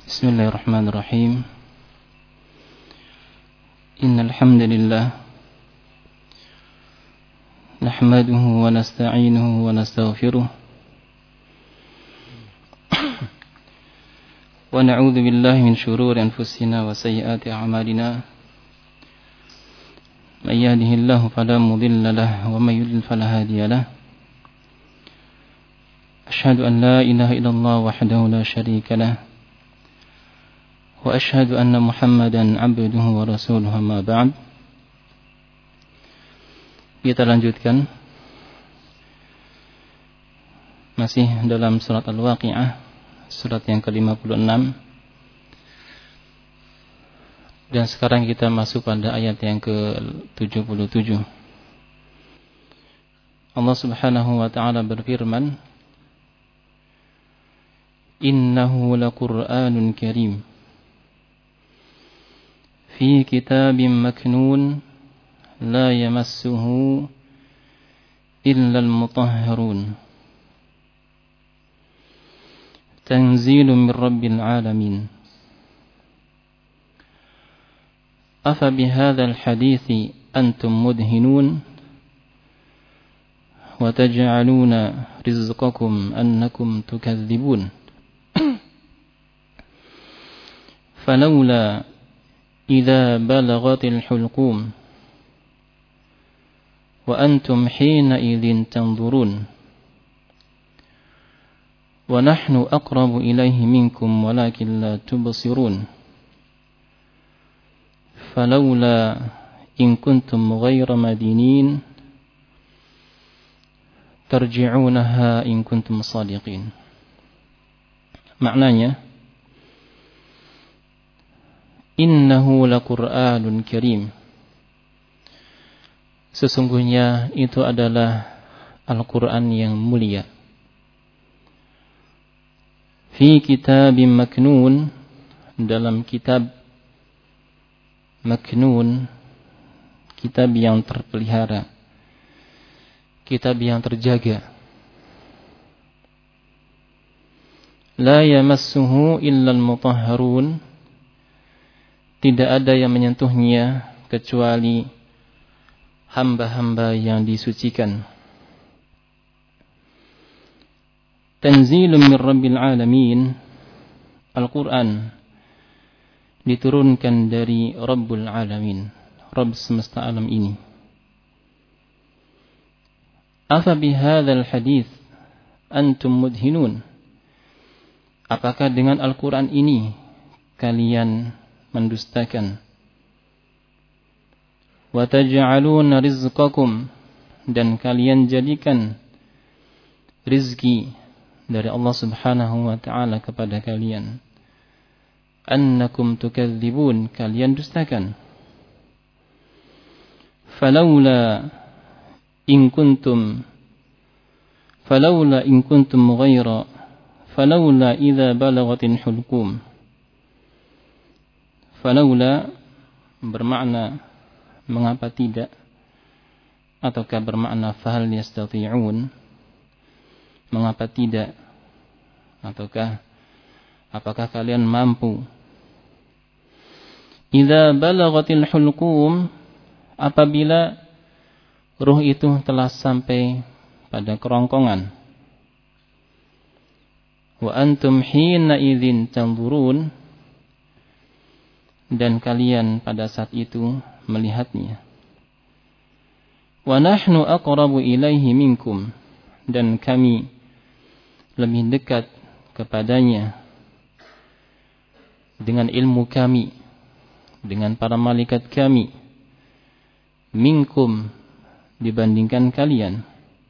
Bismillahirrahmanirrahim. Innal hamdalillah nahmaduhu wa nasta'inuhu wa nastaghfiruh wa na'udzu billahi min shururi anfusina wa sayyiati a'malina. May yahdihillahu fala mudilla lahu wa may yudlil fala hadiya lahu. Asyhadu an la ilaha illallah wahdahu la syarika lahu wa asyhadu anna Muhammadan abduhu wa rasuluhu, amma ba'd. Kita lanjutkan masih dalam surat Al-Waqi'ah, surat yang ke-56, dan sekarang kita masuk pada ayat yang ke-77. Allah Subhanahu wa ta'ala berfirman, innahu laqur'anun karim fi kitabim maknun la yamassuhu illa al-mutahharun tanzilun min rabbil alamin. Afa bihadzal hadithi antum mudhinun wa taj'aluna rizqakum annakum tukadzibun. Falawla idza balaghatil hulqum wa antum hina idzin tanzurun wa nahnu aqrabu ilayhi minkum walakin la tubsirun. Falawla in kuntum ghayra madinin tarji'unaha in kuntum shadiqin. Maknanya, innahu laqur'anun karim, sesungguhnya itu adalah Al-Quran yang mulia. Fi kitabim maknun, dalam kitab maknun, kitab yang terpelihara, kitab yang terjaga. La yamassuhu illal mutahharun, tidak ada yang menyentuhnya kecuali hamba-hamba yang disucikan. Tanzilun min rabbil alamin, Al-Quran diturunkan dari Rabbul Alamin, Rabb semesta alam ini. Afa bihadzal hadits antum mudhinun, apakah dengan Al-Quran ini kalian mendustakan? Wa taj'aluna rizqakum, dan kalian jadikan rizki dari Allah Subhanahu wa ta'ala kepada kalian, annakum tukadzibun, kalian dustakan. Falawla in kuntum ghaira, falawla idza balaghatil hulqum. Falawla bermakna mengapa tidak, ataukah bermakna fahal yastati'un, mengapa tidak, ataukah apakah kalian mampu. Idza balaghatil hulqum, apabila ruh itu telah sampai pada kerongkongan. Wa antum hina idzin tanzurun, dan kalian pada saat itu melihatnya. Wa nahnu aqrabu ilaihi minkum, dan kami lebih dekat kepadanya dengan ilmu kami, dengan para malaikat kami, minkum, dibandingkan kalian.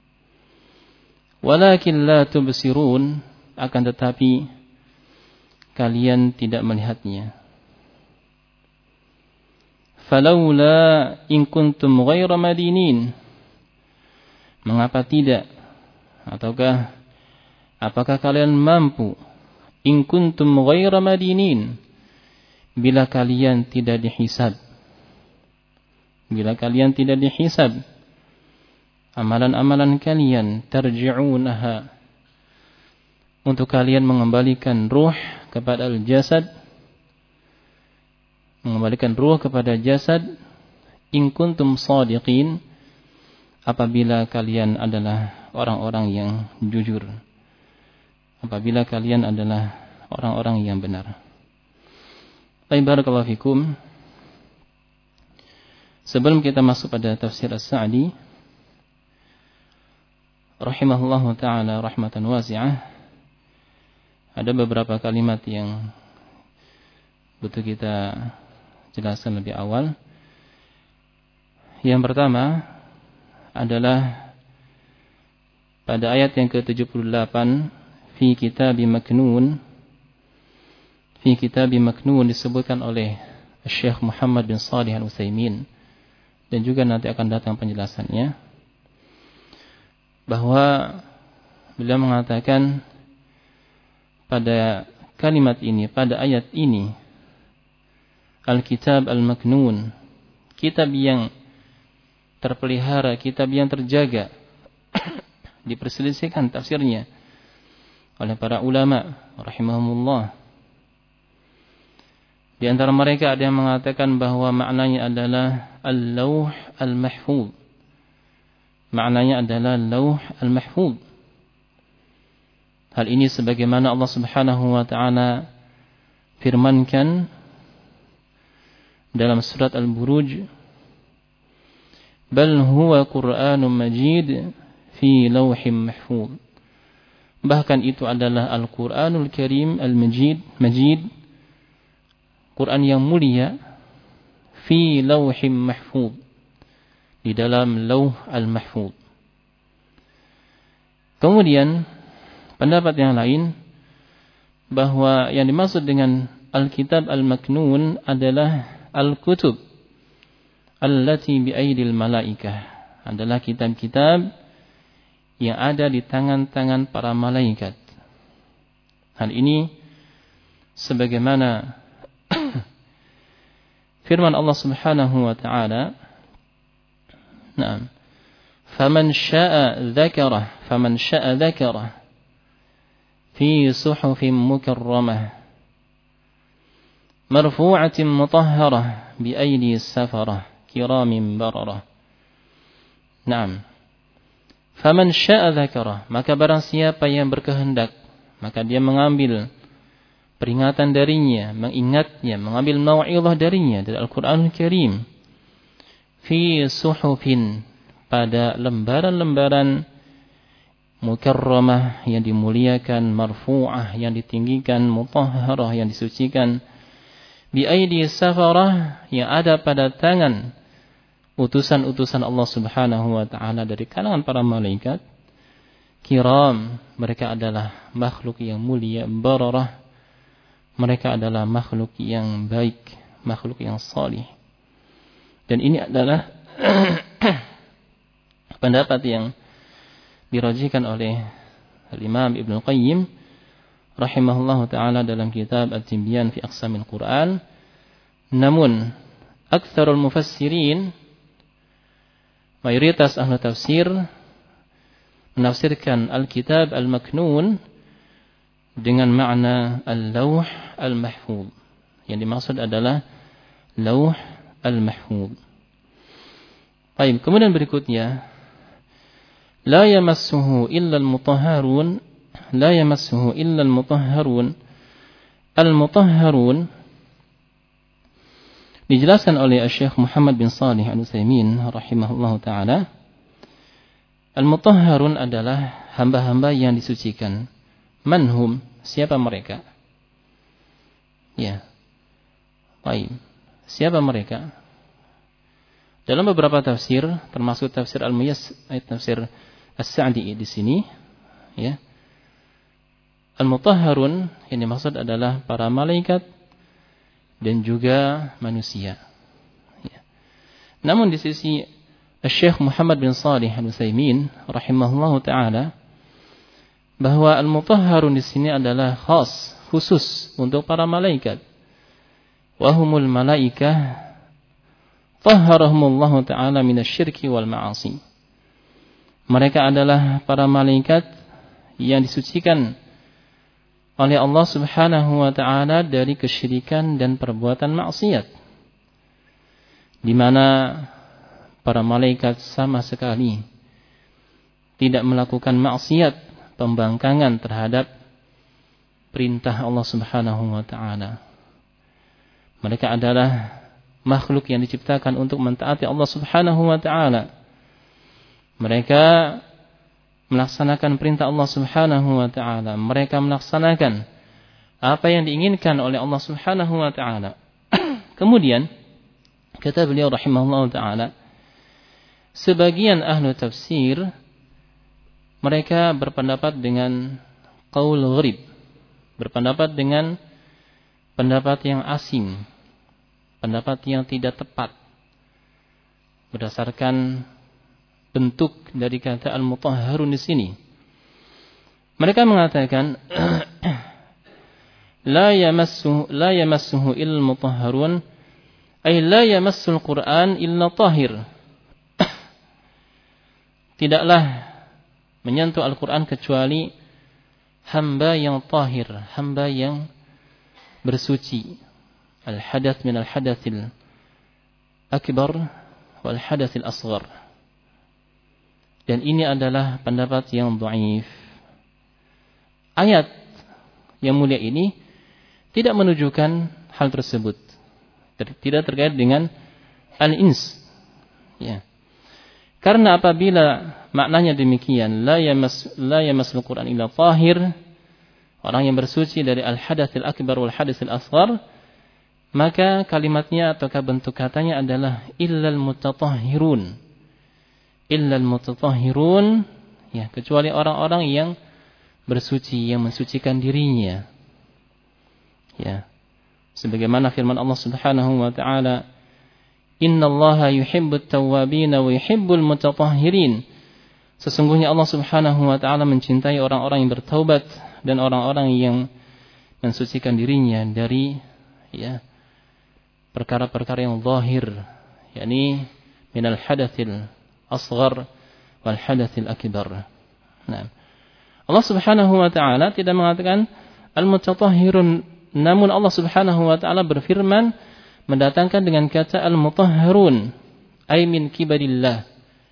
Walakin la tubsirun, akan tetapi kalian tidak melihatnya. Falawla in kuntum ghaira madinin, mengapa tidak, ataukah apakah kalian mampu, in kuntum ghaira madinin, bila kalian tidak dihisab, bila kalian tidak dihisab amalan-amalan kalian, tarji'unaha, untuk kalian mengembalikan ruh kepada al-jasad, mengembalikan ruh kepada jasad, in kuntum shadiqin, apabila kalian adalah orang-orang yang jujur, apabila kalian adalah orang-orang yang benar. Baik, barakallahu fikum. Sebelum kita masuk pada tafsir As-Sa'di rahimahullahu ta'ala rahmatan wasi'ah, ada beberapa kalimat yang butuh kita jelaskan lebih awal. Yang pertama adalah pada ayat yang ke-78, fi kitabi maknun. Fi kitabi maknun disebutkan oleh Syekh Muhammad bin Shalih Al-Utsaimin, dan juga nanti akan datang penjelasannya, bahwa beliau mengatakan pada kalimat ini, pada ayat ini, Al-Kitab Al-Maknun, kitab yang terpelihara, kitab yang terjaga, diperselisihkan tafsirnya oleh para ulama rahimahumullah. Di antara mereka ada yang mengatakan bahwa maknanya adalah al-lawh al-mahfuz. Maknanya adalah lawh al-mahfuz. Hal ini sebagaimana Allah Subhanahu wa ta'ala firmankan dalam surat Al-Buruj, bal huwa Qur'anun majid fi lawhim mahfuz. Bahkan itu adalah Al-Qur'anul Karim Al-Majid, Quran yang mulia, fi lawhim mahfuz, di dalam lawh al-mahfuz. Kemudian pendapat yang lain bahwa yang dimaksud dengan Al-Kitab Al-Maknun adalah Al-Kutub allati bi aidil malaikah, adalah kitab-kitab yang ada di tangan-tangan para malaikat. Hal ini sebagaimana firman Allah Subhanahu wa ta'ala, na'am, faman syaa'a dzakara fi suhufin mukarramah marfu'atin mutahharah bi aidi safarah kiramin bararah. Na'am. Faman syaa'a dzakara, maka barang siapa yang berkehendak, maka dia mengambil peringatan darinya, mengingatnya, mengambil mau'izah darinya dari Al-Qur'anul Karim, fi suhufin, pada lembaran-lembaran mukarramah, yang dimuliakan, marfu'ah, yang ditinggikan, mutahharah, yang disucikan, bi aidi safarah, yang ada pada tangan utusan-utusan Allah Subhanahu wa ta'ala dari kalangan para malaikat, kiram, mereka adalah makhluk yang mulia, bararah, mereka adalah makhluk yang baik, makhluk yang salih. Dan ini adalah pendapat yang dirajihkan oleh Al-Imam Ibnu Qayyim rahimahullahu ta'ala dalam kitab At-Tibyan fi Aqsamil Quran. Namun aktsarul mufassirin, mayoritas ahli tafsir, menafsirkan Al-Kitab Al-Maknun dengan makna al-lawh al-mahfuz. Yang dimaksud adalah lawh al-mahfuz. Baik, kemudian berikutnya, la yamassuhu illa al-mutahharun, la yamassuhu illa al-mutahharun. Al-mutahharun dijelaskan oleh Syekh Muhammad bin Shalih Al-Utsaimin rahimahullahu taala. Al-mutahharun adalah hamba-hamba yang disucikan. Manhum, siapa mereka? Ya. Baik. Siapa mereka? Dalam beberapa tafsir, termasuk tafsir Al-Muyass, tafsir As-Sa'di di sini, ya. Al-mutahharun yang dimaksud adalah para malaikat dan juga manusia. Ya. Namun di sisi Syekh Muhammad bin Shalih Al-Utsaimin rahimahullahu taala, bahwa al-mutahharun di sini adalah khas, khusus untuk para malaikat. Wa humul malaikah tahharahumullahu ta'ala minasyirki wal ma'asi. Mereka adalah para malaikat yang disucikan oleh Allah Subhanahu wa taala dari kesyirikan dan perbuatan maksiat, di mana para malaikat sama sekali tidak melakukan maksiat pembangkangan terhadap perintah Allah Subhanahu wa taala. Mereka adalah makhluk yang diciptakan untuk mentaati Allah Subhanahu wa taala. Mereka melaksanakan perintah Allah Subhanahu wa taala. Mereka melaksanakan apa yang diinginkan oleh Allah Subhanahu wa taala. Kemudian kata beliau rahimahullah taala, sebagian ahlu tafsir mereka berpendapat dengan qaul gharib, berpendapat dengan pendapat yang asing, pendapat yang tidak tepat berdasarkan bentuk dari kata al-mutahharun di sini. Mereka mengatakan la yamassuhu illa al-mutahharun, ay la yamassul Qur'an illa tahir. Tidaklah menyentuh Al-Quran kecuali hamba yang tahir, hamba yang bersuci. Al-hadath min al-hadathil akbar wal hadathil asghar. Dan ini adalah pendapat yang dhaif. Ayat yang mulia ini tidak menunjukkan hal tersebut. Tidak terkait dengan al-ins. Ya. Karena apabila maknanya demikian, la yamassul Qur'an illa tahir, orang yang bersuci dari al-hadatsil akbar wal hadatsil asghar, maka kalimatnya ataukah bentuk katanya adalah illal mutatahhirun. Illal mutatahhirun, ya, kecuali orang-orang yang bersuci, yang mensucikan dirinya. Ya. Sebagaimana firman Allah Subhanahu wa taala, innallaha yuhibbut tawwabin wa yuhibbul mutatahhirin. Sesungguhnya Allah Subhanahu wa taala mencintai orang-orang yang bertaubat dan orang-orang yang mensucikan dirinya dari perkara-perkara yang zahir, yakni minal hadatsil asghar wal hadatsil akbar. Nah, Allah Subhanahu wa taala tidak mengatakan al-mutatahhirun, namun Allah Subhanahu wa taala berfirman mendatangkan dengan kata al-mutahharun, ay min kibarillah.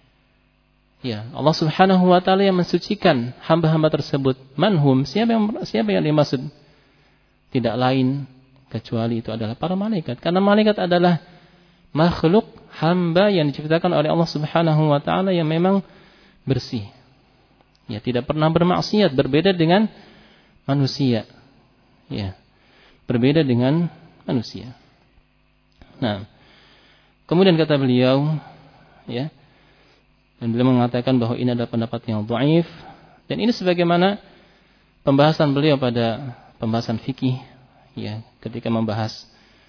Ya, Allah Subhanahu wa taala yang mensucikan hamba-hamba tersebut. Manhum, siapa yang dimaksud? Tidak lain kecuali itu adalah para malaikat. Karena malaikat adalah makhluk hamba yang diciptakan oleh Allah Subhanahu wa taala yang memang bersih. Ya, tidak pernah bermaksiat, berbeda dengan manusia. Ya. Berbeda dengan manusia. Nah, kemudian kata beliau, ya, dan beliau mengatakan bahwa ini adalah pendapat yang dhaif, dan ini sebagaimana pembahasan beliau pada pembahasan fikih, ya, ketika membahas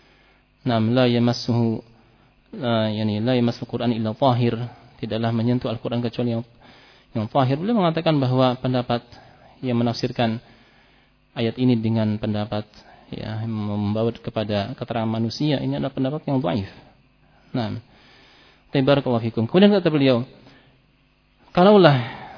la yamassuhu la yamassul Qur'an illa tahir, tidaklah menyentuh Al-Qur'an kecuali yang tahir. Beliau mengatakan bahwa pendapat yang menafsirkan ayat ini dengan pendapat membawa kepada keterangan manusia, ini adalah pendapat yang dhaif. Nah, barakallahu fikum. Kemudian kata beliau, kalaulah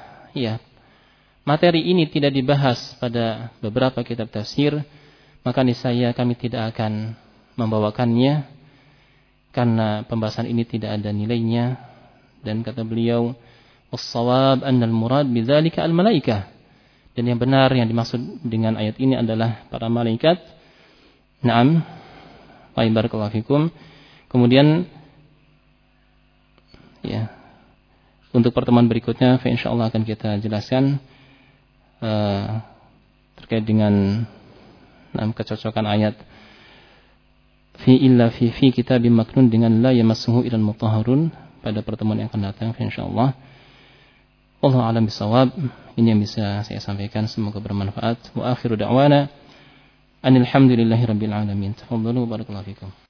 materi ini tidak dibahas pada beberapa kitab tafsir, maka niscaya kami tidak akan membawakannya karena pembahasan ini tidak ada nilainya. Dan kata beliau, was-shawab anna al-murad bidzalika al-malaikah. Dan yang benar yang dimaksud dengan ayat ini adalah para malaikat. Naam, barakallahu fikum. Kemudian untuk pertemuan berikutnya insyaallah akan kita jelaskan terkait dengan kecocokan ayat fi kitabim maknun dengan la yamassuhu ilal mutahharun pada pertemuan yang akan datang insyaallah. Wallahu a'lam bishawab. Ini yang bisa saya sampaikan, semoga bermanfaat. Wa akhiru da'wana anil hamdulillahi rabbil alamin. Tafadhalu barakallahu fikum.